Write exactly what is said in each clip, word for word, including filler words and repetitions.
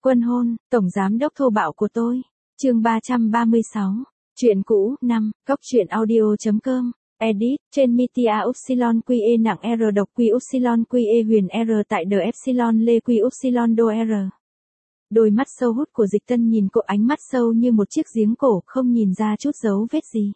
Quân hôn, tổng giám đốc thô bạo của tôi. Chương ba trăm ba mươi sáu. Chuyện cũ, năm, góc truyện audio.com. Edit, trên Mitia Upsilon QE nặng R độc Q Upsilon QE huyền R tại The Epsilon Lê Q Upsilon đô R. Đôi mắt sâu hút của Dịch Tân nhìn cô, ánh mắt sâu như một chiếc giếng cổ, không nhìn ra chút dấu vết gì.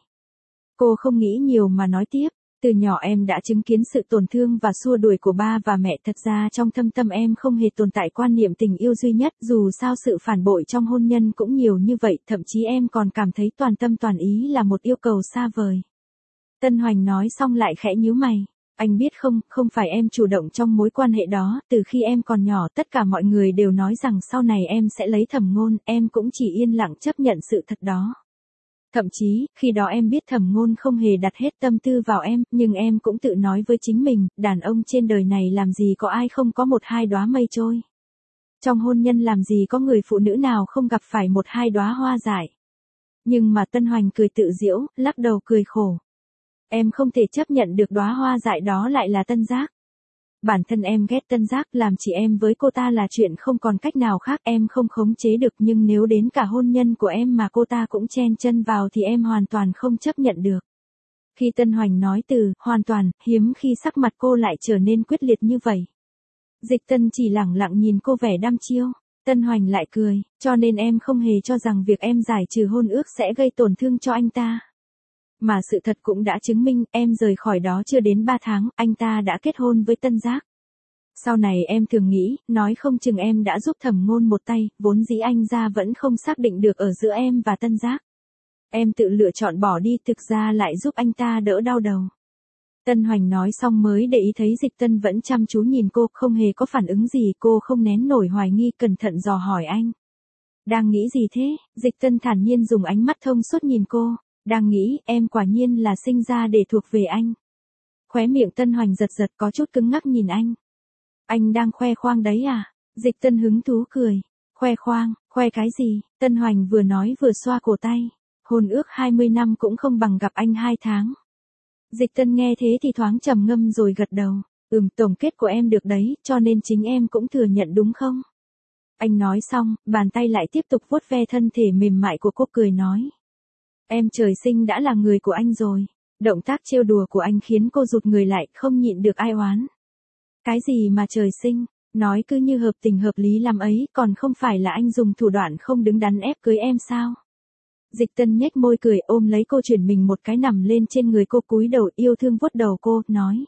Cô không nghĩ nhiều mà nói tiếp. Từ nhỏ em đã chứng kiến sự tổn thương và xua đuổi của ba và mẹ, thật ra trong thâm tâm em không hề tồn tại quan niệm tình yêu duy nhất, dù sao sự phản bội trong hôn nhân cũng nhiều như vậy, thậm chí em còn cảm thấy toàn tâm toàn ý là một yêu cầu xa vời. Tân Hoành nói xong lại khẽ nhíu mày. Anh biết không, không phải em chủ động trong mối quan hệ đó, từ khi em còn nhỏ tất cả mọi người đều nói rằng sau này em sẽ lấy Thẩm Ngôn, em cũng chỉ yên lặng chấp nhận sự thật đó. Thậm chí, khi đó em biết Thẩm Ngôn không hề đặt hết tâm tư vào em, nhưng em cũng tự nói với chính mình, đàn ông trên đời này làm gì có ai không có một hai đóa mây trôi. Trong hôn nhân làm gì có người phụ nữ nào không gặp phải một hai đóa hoa dại. Nhưng mà Tân Hoành cười tự giễu, lắc đầu cười khổ. Em không thể chấp nhận được đóa hoa dại đó lại là Tân Giác. Bản thân em ghét Tân Giác, làm chị em với cô ta là chuyện không còn cách nào khác, em không khống chế được, nhưng nếu đến cả hôn nhân của em mà cô ta cũng chen chân vào thì em hoàn toàn không chấp nhận được. Khi Tân Hoành nói từ hoàn toàn, hiếm khi sắc mặt cô lại trở nên quyết liệt như vậy. Dịch Tân chỉ lẳng lặng nhìn cô vẻ đăm chiêu. Tân Hoành lại cười, cho nên em không hề cho rằng việc em giải trừ hôn ước sẽ gây tổn thương cho anh ta. Mà sự thật cũng đã chứng minh, em rời khỏi đó chưa đến ba tháng, anh ta đã kết hôn với Tân Giác. Sau này em thường nghĩ, nói không chừng em đã giúp Thẩm Ngôn một tay, vốn dĩ anh ra vẫn không xác định được ở giữa em và Tân Giác. Em tự lựa chọn bỏ đi, thực ra lại giúp anh ta đỡ đau đầu. Tân Hoành nói xong mới để ý thấy Dịch Tân vẫn chăm chú nhìn cô, không hề có phản ứng gì, cô không nén nổi hoài nghi, cẩn thận dò hỏi anh. Đang nghĩ gì thế? Dịch Tân thản nhiên dùng ánh mắt thông suốt nhìn cô. Đang nghĩ, em quả nhiên là sinh ra để thuộc về anh. Khóe miệng Tân Hoành giật giật, có chút cứng ngắc nhìn anh. Anh đang khoe khoang đấy à? Dịch Tân hứng thú cười. Khoe khoang, khoe cái gì? Tân Hoành vừa nói vừa xoa cổ tay. Hôn ước hai mươi năm cũng không bằng gặp anh hai tháng. Dịch Tân nghe thế thì thoáng trầm ngâm rồi gật đầu. Ừm, tổng kết của em được đấy, cho nên chính em cũng thừa nhận đúng không? Anh nói xong, bàn tay lại tiếp tục vuốt ve thân thể mềm mại của cô, cười nói. Em trời sinh đã là người của anh rồi. Động tác trêu đùa của anh khiến cô rụt người lại, không nhịn được ai oán. Cái gì mà trời sinh, nói cứ như hợp tình hợp lý làm ấy, còn không phải là anh dùng thủ đoạn không đứng đắn ép cưới em sao? Dịch Tân nhếch môi cười, ôm lấy cô, chuyển mình một cái nằm lên trên người cô, cúi đầu yêu thương vuốt đầu cô, nói.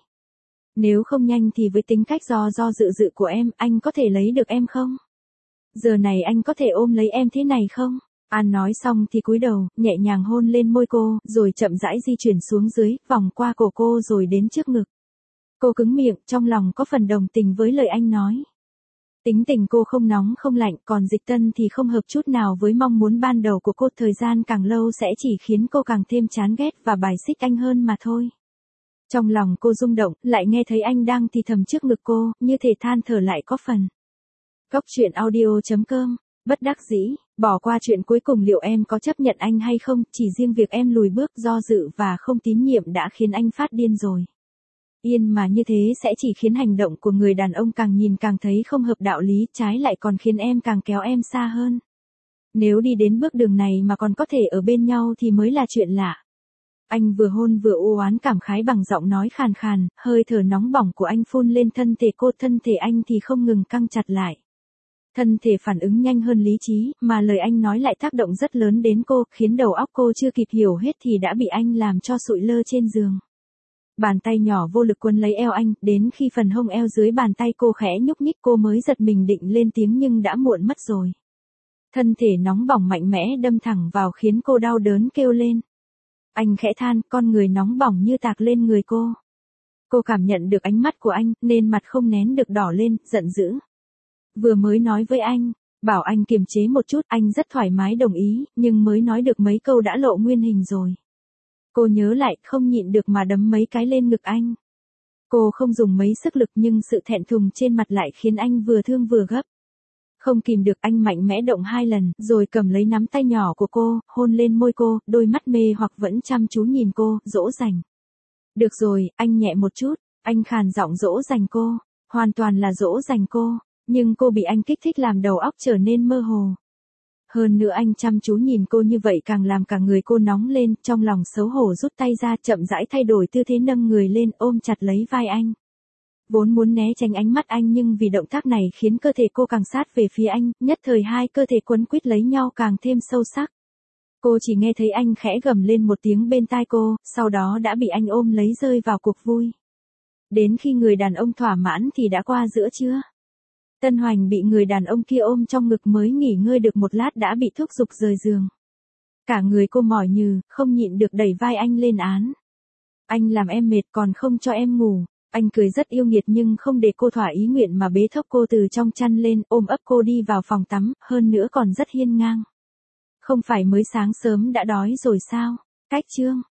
Nếu không nhanh thì với tính cách do do dự dự của em, anh có thể lấy được em không? Giờ này anh có thể ôm lấy em thế này không? An nói xong thì cúi đầu, nhẹ nhàng hôn lên môi cô, rồi chậm rãi di chuyển xuống dưới, vòng qua cổ cô rồi đến trước ngực. Cô cứng miệng, trong lòng có phần đồng tình với lời anh nói. Tính tình cô không nóng không lạnh, còn Dịch Tân thì không hợp chút nào với mong muốn ban đầu của cô, thời gian càng lâu sẽ chỉ khiến cô càng thêm chán ghét và bài xích anh hơn mà thôi. Trong lòng cô rung động, lại nghe thấy anh đang thì thầm trước ngực cô, như thể than thở lại có phần. Góc truyện audio.com. Bất đắc dĩ, bỏ qua chuyện cuối cùng liệu em có chấp nhận anh hay không, chỉ riêng việc em lùi bước, do dự và không tín nhiệm đã khiến anh phát điên rồi. Yên mà như thế sẽ chỉ khiến hành động của người đàn ông càng nhìn càng thấy không hợp đạo lý, trái lại còn khiến em càng kéo em xa hơn. Nếu đi đến bước đường này mà còn có thể ở bên nhau thì mới là chuyện lạ. Anh vừa hôn vừa u oán cảm khái bằng giọng nói khàn khàn, hơi thở nóng bỏng của anh phun lên thân thể cô, thân thể anh thì không ngừng căng chặt lại. Thân thể phản ứng nhanh hơn lý trí, mà lời anh nói lại tác động rất lớn đến cô, khiến đầu óc cô chưa kịp hiểu hết thì đã bị anh làm cho sụi lơ trên giường. Bàn tay nhỏ vô lực quấn lấy eo anh, đến khi phần hông eo dưới bàn tay cô khẽ nhúc nhích cô mới giật mình định lên tiếng nhưng đã muộn mất rồi. Thân thể nóng bỏng mạnh mẽ đâm thẳng vào khiến cô đau đớn kêu lên. Anh khẽ than, con người nóng bỏng như tạc lên người cô. Cô cảm nhận được ánh mắt của anh, nên mặt không nén được đỏ lên, giận dữ. Vừa mới nói với anh, bảo anh kiềm chế một chút, anh rất thoải mái đồng ý, nhưng mới nói được mấy câu đã lộ nguyên hình rồi. Cô nhớ lại, không nhịn được mà đấm mấy cái lên ngực anh. Cô không dùng mấy sức lực nhưng sự thẹn thùng trên mặt lại khiến anh vừa thương vừa gấp. Không kìm được anh mạnh mẽ động hai lần, rồi cầm lấy nắm tay nhỏ của cô, hôn lên môi cô, đôi mắt mê hoặc vẫn chăm chú nhìn cô, dỗ dành. Được rồi, anh nhẹ một chút, anh khàn giọng dỗ dành cô, hoàn toàn là dỗ dành cô. Nhưng cô bị anh kích thích làm đầu óc trở nên mơ hồ. Hơn nữa anh chăm chú nhìn cô như vậy càng làm cả người cô nóng lên, trong lòng xấu hổ rút tay ra, chậm rãi thay đổi tư thế nâng người lên, ôm chặt lấy vai anh. Vốn muốn né tránh ánh mắt anh nhưng vì động tác này khiến cơ thể cô càng sát về phía anh, nhất thời hai cơ thể quấn quýt lấy nhau càng thêm sâu sắc. Cô chỉ nghe thấy anh khẽ gầm lên một tiếng bên tai cô, sau đó đã bị anh ôm lấy rơi vào cuộc vui. Đến khi người đàn ông thỏa mãn thì đã qua giữa trưa. Tân Hoành bị người đàn ông kia ôm trong ngực mới nghỉ ngơi được một lát đã bị thúc giục rời giường. Cả người cô mỏi nhừ, không nhịn được đẩy vai anh lên án. Anh làm em mệt còn không cho em ngủ. Anh cười rất yêu nghiệt nhưng không để cô thỏa ý nguyện mà bế thốc cô từ trong chăn lên, ôm ấp cô đi vào phòng tắm, hơn nữa còn rất hiên ngang. Không phải mới sáng sớm đã đói rồi sao? Cách chương